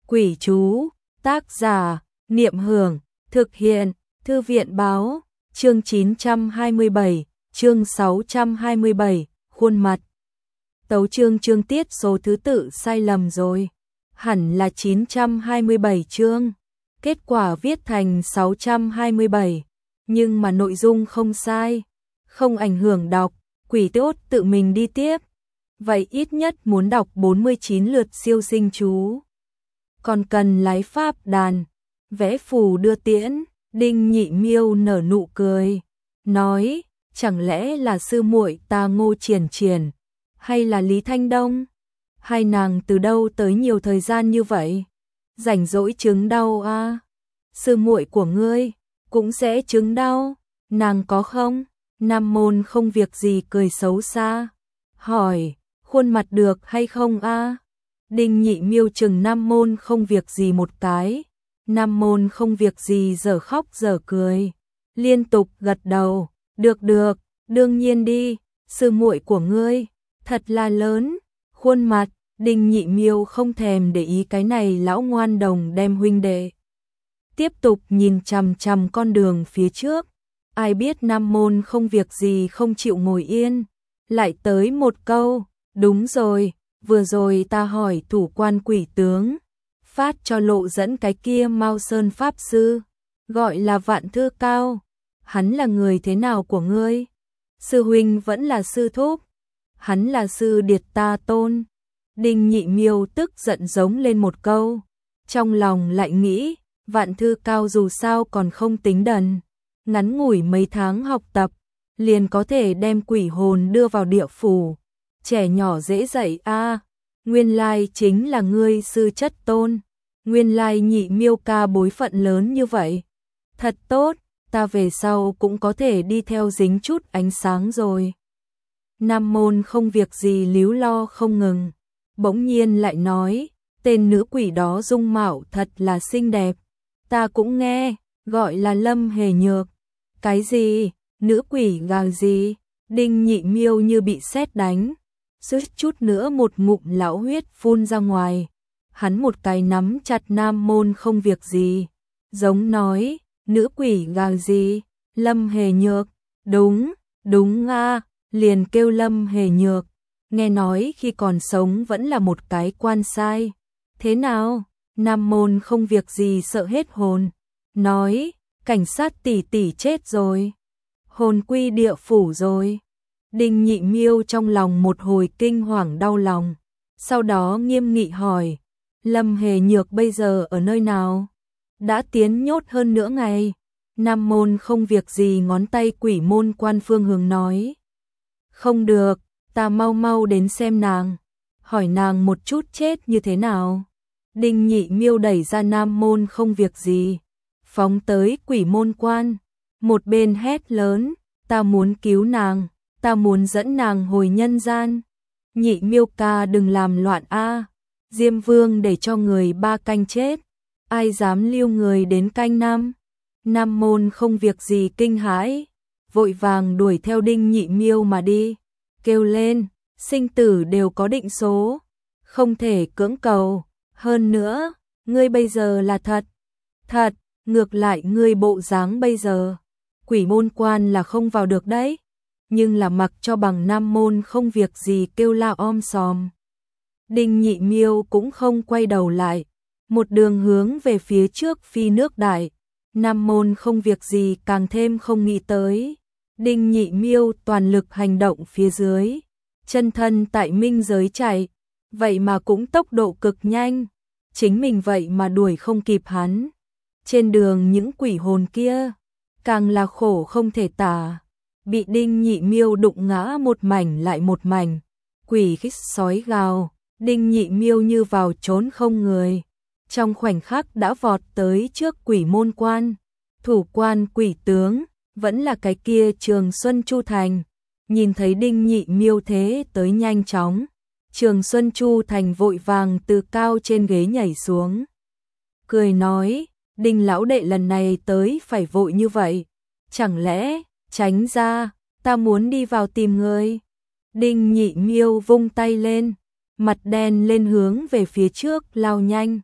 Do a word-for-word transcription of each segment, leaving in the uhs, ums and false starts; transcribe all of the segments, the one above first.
Quỷ chú, tác giả, Niệm Hưởng, thực hiện, Thư viện báo, chương chín trăm hai mươi bảy, chương sáu trăm hai mươi bảy, khuôn mặt. Tấu chương chương tiết số thứ tự sai lầm rồi, hẳn là chín trăm hai mươi bảy chương, kết quả viết thành sáu trăm hai mươi bảy, nhưng mà nội dung không sai, không ảnh hưởng đọc, quỷ tốt tự mình đi tiếp. Vậy ít nhất muốn đọc bốn mươi chín lượt siêu sinh chú. Còn cần lái pháp đàn, vẽ phù đưa tiễn. Đinh Nhị Miêu nở nụ cười, nói, chẳng lẽ là sư muội ta Ngô Triển Triển, hay là Lý Thanh Đông? Hai nàng từ đâu tới nhiều thời gian như vậy? Rảnh rỗi chứng đau à? Sư muội của ngươi cũng sẽ chứng đau, nàng có không? Nam môn không việc gì cười xấu xa, hỏi, khuôn mặt được hay không a? À? Đinh Nhị Miêu chừng Nam môn không việc gì một cái. Nam môn không việc gì dở khóc dở cười, liên tục gật đầu, được được, đương nhiên đi, sư muội của ngươi, thật là lớn, khuôn mặt. Đinh Nhị Miêu không thèm để ý cái này lão ngoan đồng đem huynh đệ. Tiếp tục nhìn chằm chằm con đường phía trước, ai biết Nam môn không việc gì không chịu ngồi yên, lại tới một câu, đúng rồi, vừa rồi ta hỏi thủ quan quỷ tướng, phát cho lộ dẫn cái kia Mao Sơn Pháp Sư, gọi là Vạn Thư Cao, hắn là người thế nào của ngươi? Sư huynh vẫn là sư thúc, hắn là sư điệt ta tôn. Đinh Nhị Miêu tức giận giống lên một câu, trong lòng lại nghĩ, Vạn Thư Cao dù sao còn không tính đần, ngắn ngủi mấy tháng học tập, liền có thể đem quỷ hồn đưa vào địa phủ, trẻ nhỏ dễ dạy a. À, nguyên lai chính là ngươi sư chất tôn. Nguyên lai Nhị Miêu ca bối phận lớn như vậy. Thật tốt, ta về sau cũng có thể đi theo dính chút ánh sáng rồi. Nam môn không việc gì líu lo không ngừng, bỗng nhiên lại nói, tên nữ quỷ đó dung mạo thật là xinh đẹp. Ta cũng nghe, gọi là Lâm Hề Nhược. Cái gì? Nữ quỷ gà gì? Đinh Nhị Miêu như bị sét đánh, suýt chút nữa một ngụm lão huyết phun ra ngoài. Hắn một cái nắm chặt Nam môn không việc gì, giống nói, nữ quỷ gà gì? Lâm Hề Nhược, đúng, đúng a, à, liền kêu Lâm Hề Nhược, nghe nói khi còn sống vẫn là một cái quan sai. Thế nào? Nam môn không việc gì sợ hết hồn, nói, cảnh sát tỷ tỷ chết rồi, hồn quy địa phủ rồi. Đinh Nhị Miêu trong lòng một hồi kinh hoàng đau lòng, sau đó nghiêm nghị hỏi, Lâm Hề Nhược bây giờ ở nơi nào? Đã tiến nhốt hơn nửa ngày. Nam môn không việc gì ngón tay quỷ môn quan phương hướng nói, không được, ta mau mau đến xem nàng, hỏi nàng một chút chết như thế nào. Đinh Nhị Miêu đẩy ra Nam môn không việc gì, phóng tới quỷ môn quan, một bên hét lớn, ta muốn cứu nàng, ta muốn dẫn nàng hồi nhân gian. Nhị Miêu ca đừng làm loạn a, Diêm Vương để cho người ba canh chết, ai dám lưu người đến canh năm. Nam môn không việc gì kinh hãi, vội vàng đuổi theo Đinh Nhị Miêu mà đi, kêu lên, sinh tử đều có định số, không thể cưỡng cầu, hơn nữa, ngươi bây giờ là thật, thật, ngược lại ngươi bộ dáng bây giờ, quỷ môn quan là không vào được đấy, nhưng là mặc cho bằng Nam môn không việc gì kêu la om sòm. Đinh Nhị Miêu cũng không quay đầu lại, một đường hướng về phía trước phi nước đại. Nam môn không việc gì càng thêm không nghĩ tới. Đinh Nhị Miêu toàn lực hành động phía dưới, chân thân tại minh giới chạy, vậy mà cũng tốc độ cực nhanh, chính mình vậy mà đuổi không kịp hắn. Trên đường những quỷ hồn kia, càng là khổ không thể tả, bị Đinh Nhị Miêu đụng ngã một mảnh lại một mảnh, quỷ khích sói gào, Đinh Nhị Miêu như vào trốn không người. Trong khoảnh khắc đã vọt tới trước quỷ môn quan, thủ quan quỷ tướng, vẫn là cái kia Trường Xuân Chu Thành. Nhìn thấy Đinh Nhị Miêu thế tới nhanh chóng, Trường Xuân Chu Thành vội vàng từ cao trên ghế nhảy xuống. Cười nói, Đinh lão đệ lần này tới phải vội như vậy, chẳng lẽ, tránh ra, ta muốn đi vào tìm người. Đinh Nhị Miêu vung tay lên, mặt đen lên hướng về phía trước lao nhanh.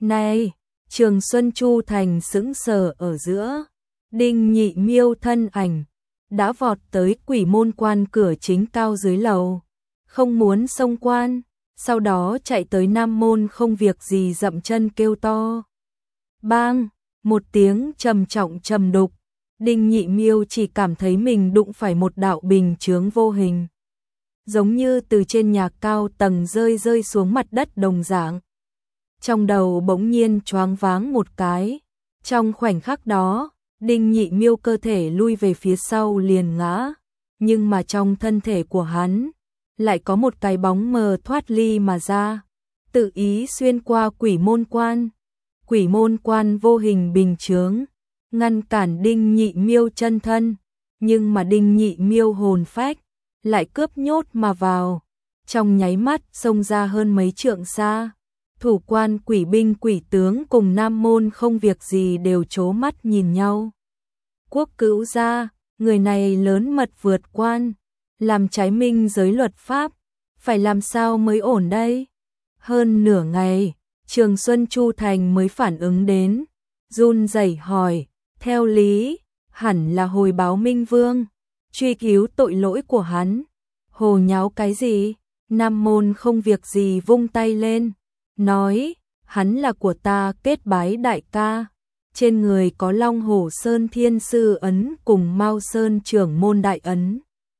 Này, Trường Xuân Chu Thành sững sờ ở giữa, Đinh Nhị Miêu thân ảnh đã vọt tới Quỷ Môn Quan cửa chính cao dưới lầu, không muốn xông quan, sau đó chạy tới Nam Môn không việc gì dậm chân kêu to. Bang, một tiếng trầm trọng trầm đục, Đinh Nhị Miêu chỉ cảm thấy mình đụng phải một đạo bình chướng vô hình, giống như từ trên nhà cao tầng rơi rơi xuống mặt đất đồng dạng. Trong đầu bỗng nhiên choáng váng một cái, trong khoảnh khắc đó, Đinh Nhị Miêu cơ thể lui về phía sau liền ngã, nhưng mà trong thân thể của hắn lại có một cái bóng mờ thoát ly mà ra, tự ý xuyên qua Quỷ Môn Quan. Quỷ Môn Quan vô hình bình chướng, ngăn cản Đinh Nhị Miêu chân thân, nhưng mà Đinh Nhị Miêu hồn phách lại cướp nhốt mà vào, trong nháy mắt xông ra hơn mấy trượng xa. Thủ quan quỷ binh quỷ tướng cùng Nam Môn không việc gì đều trố mắt nhìn nhau. Quốc Cữu gia, người này lớn mật vượt quan, làm trái minh giới luật pháp, phải làm sao mới ổn đây? Hơn nửa ngày, Trường Xuân Chu Thành mới phản ứng đến, run rẩy hỏi, theo lý, hẳn là hồi báo Minh Vương, truy cứu tội lỗi của hắn. Hồ nháo cái gì? Nam Môn không việc gì vung tay lên, nói, hắn là của ta kết bái đại ca, trên người có Long Hổ Sơn Thiên Sư ấn cùng Mao Sơn Trưởng môn đại ấn,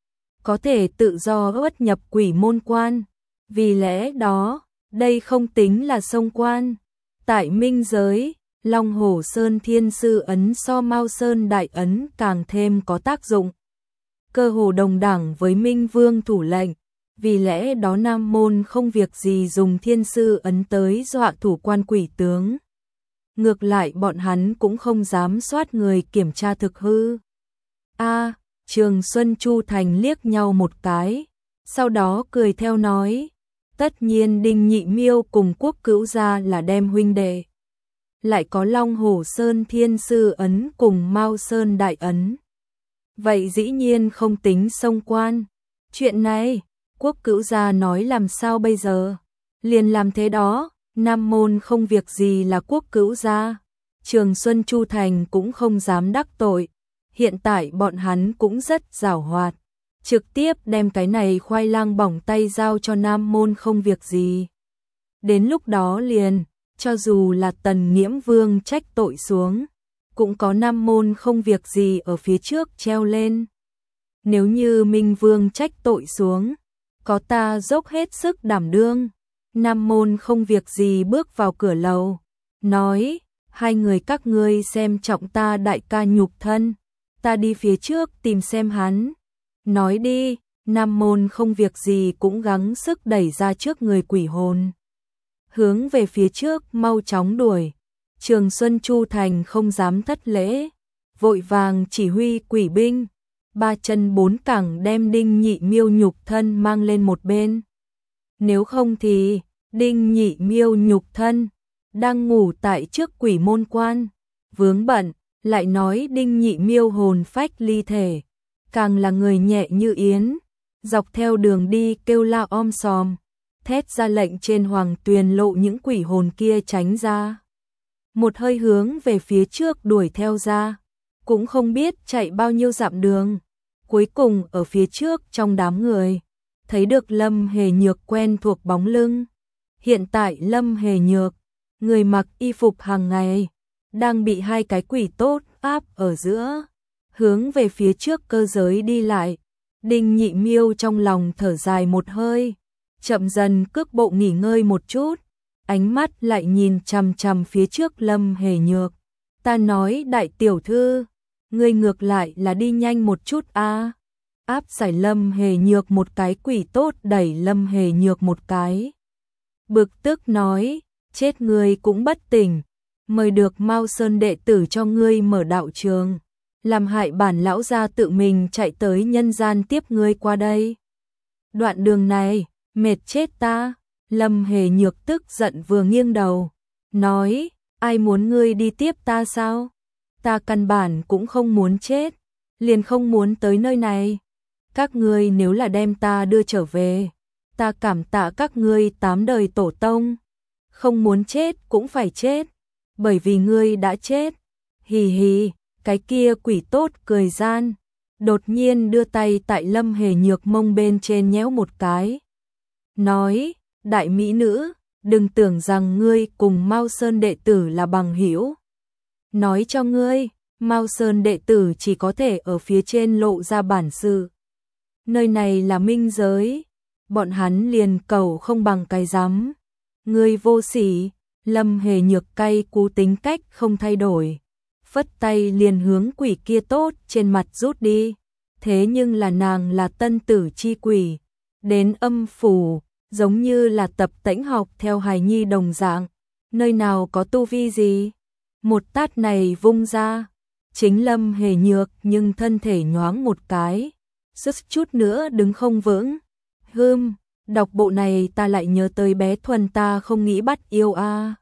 có thể tự do xuất nhập Quỷ Môn Quan, vì lẽ đó, đây không tính là xông quan. Tại minh giới, Long Hổ Sơn Thiên Sư ấn so Mao Sơn đại ấn càng thêm có tác dụng, cơ hồ đồng đẳng với Minh Vương thủ lệnh. Vì lẽ đó Nam Môn không việc gì dùng Thiên Sư ấn tới dọa thủ quan quỷ tướng. Ngược lại bọn hắn cũng không dám soát người kiểm tra thực hư. A, Trường Xuân Chu Thành liếc nhau một cái, sau đó cười theo nói, tất nhiên Đinh Nhị Miêu cùng Quốc Cữu gia là đem huynh đệ. Lại có Long Hổ Sơn Thiên Sư ấn cùng Mao Sơn đại ấn. Vậy dĩ nhiên không tính xông quan. Chuyện này, Quốc Cữu gia nói làm sao bây giờ? Liền làm thế đó, Nam Môn không việc gì là Quốc Cữu gia. Trường Xuân Chu Thành cũng không dám đắc tội. Hiện tại bọn hắn cũng rất giảo hoạt, trực tiếp đem cái này khoai lang bỏng tay giao cho Nam Môn không việc gì. Đến lúc đó liền, cho dù là Tần Nghiễm Vương trách tội xuống, cũng có Nam Môn không việc gì ở phía trước treo lên. Nếu như Minh Vương trách tội xuống, có ta dốc hết sức đảm đương. Nam Môn không việc gì bước vào cửa lầu, nói, hai người các ngươi xem trọng ta đại ca nhục thân, ta đi phía trước tìm xem hắn. Nói đi, Nam Môn không việc gì cũng gắng sức đẩy ra trước người quỷ hồn, hướng về phía trước mau chóng đuổi. Trường Xuân Chu Thành không dám thất lễ, vội vàng chỉ huy quỷ binh, ba chân bốn cẳng đem Đinh Nhị Miêu nhục thân mang lên một bên. Nếu không thì, Đinh Nhị Miêu nhục thân đang ngủ tại trước Quỷ Môn Quan, vướng bận, lại nói Đinh Nhị Miêu hồn phách ly thể, càng là người nhẹ như yến, dọc theo đường đi kêu la om sòm, thét ra lệnh trên hoàng tuyền lộ những quỷ hồn kia tránh ra. Một hơi hướng về phía trước đuổi theo ra, cũng không biết chạy bao nhiêu dặm đường. Cuối cùng ở phía trước trong đám người, thấy được Lâm Hề Nhược quen thuộc bóng lưng. Hiện tại Lâm Hề Nhược, người mặc y phục hàng ngày, đang bị hai cái quỷ tốt áp ở giữa, hướng về phía trước cơ giới đi lại. Đinh Nhị Miêu trong lòng thở dài một hơi, chậm dần cước bộ nghỉ ngơi một chút, ánh mắt lại nhìn chằm chằm phía trước Lâm Hề Nhược. Ta nói đại tiểu thư, ngươi ngược lại là đi nhanh một chút a. À. Áp giải Lâm Hề Nhược một cái quỷ tốt đẩy Lâm Hề Nhược một cái. Bực tức nói, chết ngươi cũng bất tỉnh, mời được Mao Sơn đệ tử cho ngươi mở đạo trường, làm hại bản lão gia tự mình chạy tới nhân gian tiếp ngươi qua đây. Đoạn đường này, mệt chết ta. Lâm Hề Nhược tức giận vừa nghiêng đầu, nói, ai muốn ngươi đi tiếp ta sao? Ta căn bản cũng không muốn chết, liền không muốn tới nơi này. Các ngươi nếu là đem ta đưa trở về, ta cảm tạ các ngươi tám đời tổ tông. không muốn chết cũng phải chết, bởi vì ngươi đã chết. Hì hì, cái kia quỷ tốt cười gian, đột nhiên đưa tay tại Lâm Hề Nhược mông bên trên nhéo một cái. Nói, đại mỹ nữ, đừng tưởng rằng ngươi cùng Mao Sơn đệ tử là bằng hữu. Nói cho ngươi, Mao Sơn đệ tử chỉ có thể ở phía trên lộ ra bản sự. Nơi này là minh giới, bọn hắn liền cầu không bằng cái rắm. Ngươi vô sỉ. Lâm Hề Nhược cay cú tính cách không thay đổi, phất tay liền hướng quỷ kia tốt trên mặt rút đi. Thế nhưng là nàng là tân tử chi quỷ, đến âm phủ, giống như là tập tễnh học theo hài nhi đồng dạng, nơi nào có tu vi gì. Một tát này vung ra, chính Lâm Hề Nhược nhưng thân thể nhoáng một cái, sức chút nữa đứng không vững. Hừm, đọc bộ này ta lại nhớ tới bé Thuần ta không nghĩ bắt yêu a.